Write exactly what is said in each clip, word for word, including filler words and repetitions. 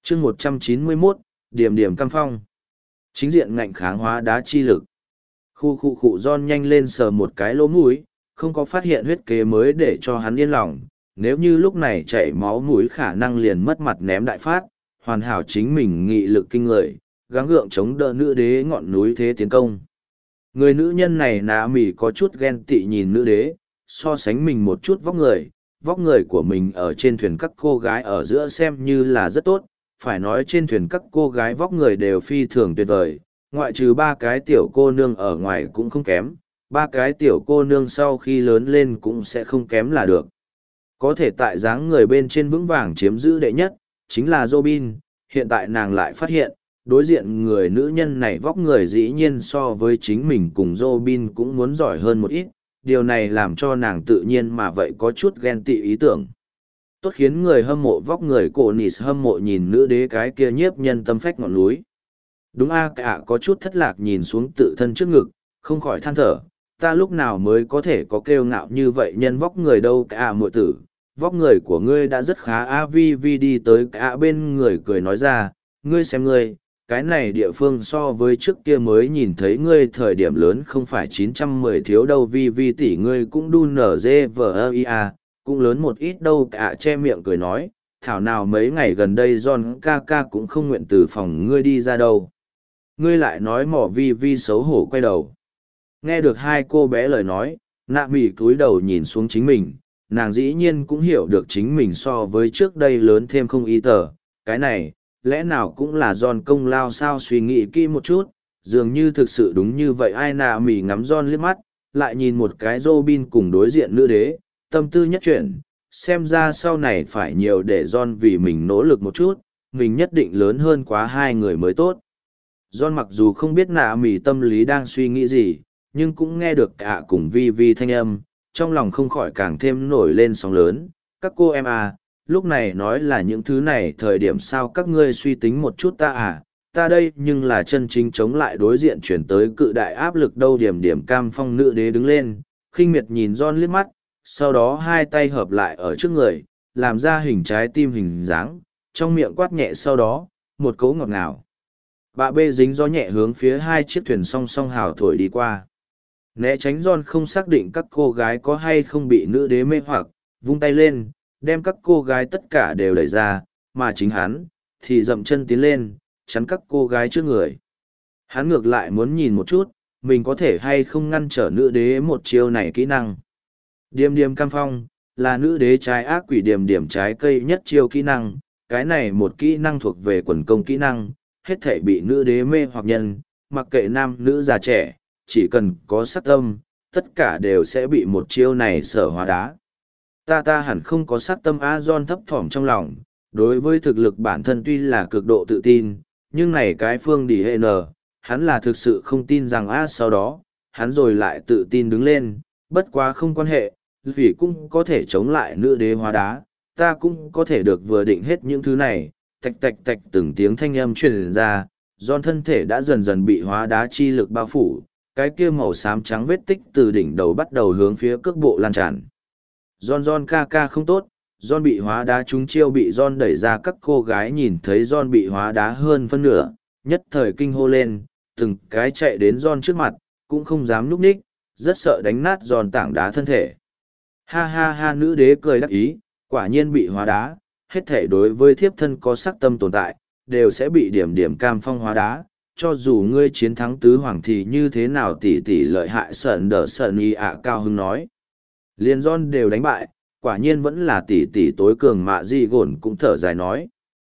chương một trăm chín mươi mốt, điểm điểm cam phong. Chính diện ngạnh kháng hóa đá chi lực. Khu khu khu John nhanh lên sờ một cái lỗ mũi, không có phát hiện huyết kế mới để cho hắn yên lòng. Nếu như lúc này chảy máu mũi khả năng liền mất mặt ném đại phát, hoàn hảo chính mình nghị lực kinh người, gắng gượng chống đỡ nữ đế ngọn núi thế tiến công. Người nữ nhân này nạ mỉ có chút ghen tị nhìn nữ đế, so sánh mình một chút vóc người, vóc người của mình ở trên thuyền các cô gái ở giữa xem như là rất tốt, phải nói trên thuyền các cô gái vóc người đều phi thường tuyệt vời, ngoại trừ ba cái tiểu cô nương ở ngoài cũng không kém, ba cái tiểu cô nương sau khi lớn lên cũng sẽ không kém là được. Có thể tại dáng người bên trên vững vàng chiếm giữ đệ nhất, chính là Robin, hiện tại nàng lại phát hiện, đối diện người nữ nhân này vóc người dĩ nhiên so với chính mình cùng Robin cũng muốn giỏi hơn một ít, điều này làm cho nàng tự nhiên mà vậy có chút ghen tị ý tưởng. Tốt khiến người hâm mộ vóc người cổ nịt hâm mộ nhìn nữ đế cái kia nhiếp nhân tâm phách ngọn núi. Đúng a cả có chút thất lạc nhìn xuống tự thân trước ngực, không khỏi than thở, ta lúc nào mới có thể có kiêu ngạo như vậy nhân vóc người đâu cả muội tử, vóc người của ngươi đã rất khá a vi vi đi tới cả bên người cười nói ra, ngươi xem ngươi, cái này địa phương so với trước kia mới nhìn thấy ngươi thời điểm lớn không phải chín trăm mười thiếu đâu vi vi tỷ ngươi cũng đu nở dê vờ ia, cũng lớn một ít đâu cả che miệng cười nói, thảo nào mấy ngày gần đây John ca ca cũng không nguyện từ phòng ngươi đi ra đâu. Ngươi lại nói mỏ vi vi xấu hổ quay đầu. Nghe được hai cô bé lời nói, nạ mỉ cúi đầu nhìn xuống chính mình, nàng dĩ nhiên cũng hiểu được chính mình so với trước đây lớn thêm không ý tờ, cái này, lẽ nào cũng là John công lao sao suy nghĩ kỹ một chút, dường như thực sự đúng như vậy ai nạ mỉ ngắm John liếc mắt, lại nhìn một cái Robin cùng đối diện nữ đế, tâm tư nhất chuyển, xem ra sau này phải nhiều để John vì mình nỗ lực một chút, mình nhất định lớn hơn quá hai người mới tốt. John mặc dù không biết nạ mỉ tâm lý đang suy nghĩ gì, nhưng cũng nghe được cả cùng vi vi thanh âm, trong lòng không khỏi càng thêm nổi lên sóng lớn. Các cô em à, lúc này nói là những thứ này thời điểm sao các ngươi suy tính một chút ta à, ta đây nhưng là chân chính chống lại đối diện chuyển tới cự đại áp lực đâu điểm điểm cam phong nữ đế đứng lên, khinh miệt nhìn John liếc mắt, sau đó hai tay hợp lại ở trước người, làm ra hình trái tim hình dáng, trong miệng quát nhẹ sau đó, một cấu ngọt ngào. Bạ bê dính gió nhẹ hướng phía hai chiếc thuyền song song hào thổi đi qua. Né tránh John không xác định các cô gái có hay không bị nữ đế mê hoặc, vung tay lên, đem các cô gái tất cả đều đẩy ra, mà chính hắn, thì dậm chân tiến lên, chắn các cô gái trước người. Hắn ngược lại muốn nhìn một chút, mình có thể hay không ngăn trở nữ đế một chiêu này kỹ năng. Điềm điềm cam phong, là nữ đế trái ác quỷ điềm điểm trái cây nhất chiêu kỹ năng, cái này một kỹ năng thuộc về quần công kỹ năng, hết thể bị nữ đế mê hoặc nhân, mặc kệ nam nữ già trẻ, chỉ cần có sát tâm, tất cả đều sẽ bị một chiêu này sở hóa đá. Ta ta hẳn không có sát tâm A John thấp thỏm trong lòng, đối với thực lực bản thân tuy là cực độ tự tin, nhưng này cái phương đi hệ nờ, hắn là thực sự không tin rằng A sau đó, hắn rồi lại tự tin đứng lên, bất quá không quan hệ, vì cũng có thể chống lại nữ đế hóa đá, ta cũng có thể được vừa định hết những thứ này, tạch tạch tạch từng tiếng thanh âm truyền ra, John thân thể đã dần dần bị hóa đá chi lực bao phủ, cái kia màu xám trắng vết tích từ đỉnh đầu bắt đầu hướng phía cước bộ lan tràn. John John ca ca không tốt, John bị hóa đá trúng chiêu bị John đẩy ra các cô gái nhìn thấy John bị hóa đá hơn phân nửa, nhất thời kinh hô lên, từng cái chạy đến John trước mặt, cũng không dám núp ních, rất sợ đánh nát John tảng đá thân thể. Ha ha ha nữ đế cười đắc ý, quả nhiên bị hóa đá, hết thể đối với thiếp thân có sắc tâm tồn tại, đều sẽ bị điểm điểm cam phong hóa đá, cho dù ngươi chiến thắng tứ hoàng thì như thế nào tỷ tỷ lợi hại sợn đỡ sợn y ạ cao hưng nói. Liên John đều đánh bại, quả nhiên vẫn là tỷ tỷ tối cường mạ di gồn cũng thở dài nói.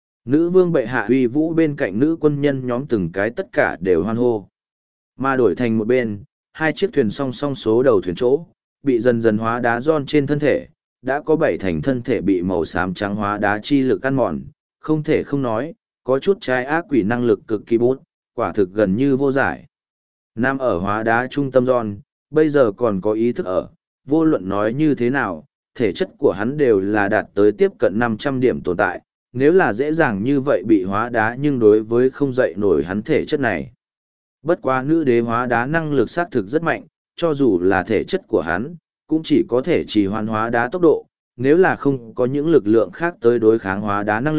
Nữ vương bệ hạ uy vũ bên cạnh nữ quân nhân nhóm từng cái tất cả đều hoan hô. Mà đổi thành một bên, hai chiếc thuyền song song số đầu thuyền chỗ, bị dần dần hóa đá John trên thân thể, đã có bảy thành thân thể bị màu xám trắng hóa đá chi lực ăn mòn, không thể không nói, có chút trái ác quỷ năng lực cực kỳ bút, quả thực gần như vô giải. Nam ở hóa đá trung tâm John, bây giờ còn có ý thức ở, vô luận nói như thế nào, thể chất của hắn đều là đạt tới tiếp cận năm trăm điểm tồn tại, nếu là dễ dàng như vậy bị hóa đá nhưng đối với không dậy nổi hắn thể chất này. Bất quá nữ đế hóa đá năng lực xác thực rất mạnh, cho dù là thể chất của hắn, cũng chỉ có thể trì hoãn hóa đá tốc độ, nếu là không có những lực lượng khác tới đối kháng hóa đá năng lực,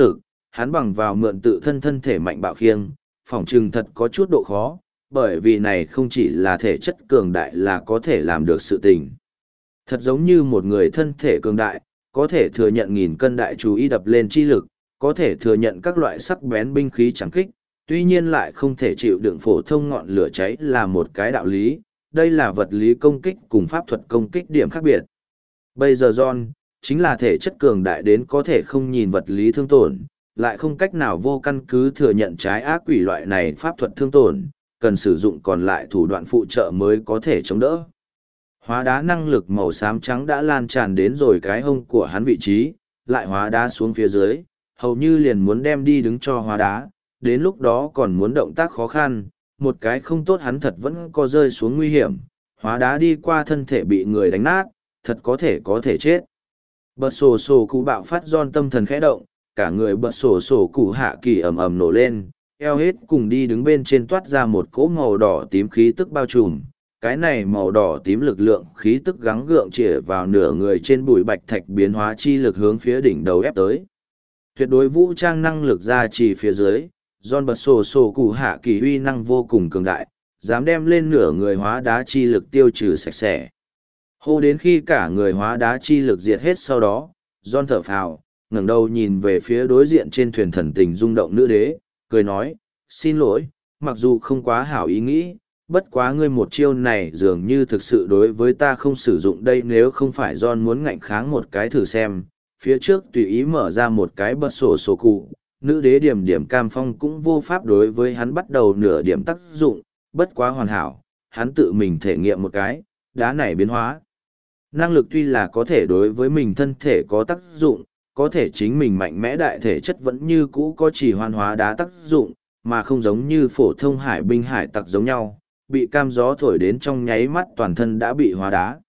hắn bằng vào mượn tự thân thân thể mạnh bạo khiêng, phỏng chừng thật có chút độ khó, bởi vì này không chỉ là thể chất cường đại là có thể làm được sự tình. Thật giống như một người thân thể cường đại, có thể thừa nhận nghìn cân đại chú ý đập lên chi lực, có thể thừa nhận các loại sắc bén binh khí chẳng kích, tuy nhiên lại không thể chịu đựng phổ thông ngọn lửa cháy là một cái đạo lý, đây là vật lý công kích cùng pháp thuật công kích điểm khác biệt. Bây giờ John, chính là thể chất cường đại đến có thể không nhìn vật lý thương tổn, lại không cách nào vô căn cứ thừa nhận trái ác quỷ loại này pháp thuật thương tổn, cần sử dụng còn lại thủ đoạn phụ trợ mới có thể chống đỡ. Hóa đá năng lực màu xám trắng đã lan tràn đến rồi cái hông của hắn vị trí, lại hóa đá xuống phía dưới, hầu như liền muốn đem đi đứng cho hóa đá, đến lúc đó còn muốn động tác khó khăn, một cái không tốt hắn thật vẫn có rơi xuống nguy hiểm, hóa đá đi qua thân thể bị người đánh nát, thật có thể có thể chết. Bật sổ sổ cụ bạo phát Giòn tâm thần khẽ động, cả người bật sổ sổ cụ hạ kỳ ầm ầm nổ lên, eo hết cùng đi đứng bên trên toát ra một cỗ màu đỏ tím khí tức bao trùm. Cái này màu đỏ tím lực lượng khí tức gắng gượng chĩa vào nửa người trên bụi bạch thạch biến hóa chi lực hướng phía đỉnh đầu ép tới. Tuyệt đối vũ trang năng lực ra chỉ phía dưới, Giòn bật sổ sổ cụ hạ kỳ uy năng vô cùng cường đại, dám đem lên nửa người hóa đá chi lực tiêu trừ sạch sẽ. Hô đến khi cả người hóa đá chi lực diệt hết sau đó, Giòn thở phào, ngẩng đầu nhìn về phía đối diện trên thuyền thần tình rung động nữ đế, cười nói, xin lỗi, mặc dù không quá hảo ý nghĩ, bất quá ngươi một chiêu này dường như thực sự đối với ta không sử dụng đây nếu không phải John muốn ngạnh kháng một cái thử xem, phía trước tùy ý mở ra một cái bật sổ sổ cụ, nữ đế điểm điểm cam phong cũng vô pháp đối với hắn bắt đầu nửa điểm tác dụng, bất quá hoàn hảo, hắn tự mình thể nghiệm một cái, đá này biến hóa. Năng lực tuy là có thể đối với mình thân thể có tác dụng, có thể chính mình mạnh mẽ đại thể chất vẫn như cũ có chỉ hoàn hóa đá tác dụng, mà không giống như phổ thông hải binh hải tặc giống nhau, bị cam gió thổi đến trong nháy mắt toàn thân đã bị hóa đá.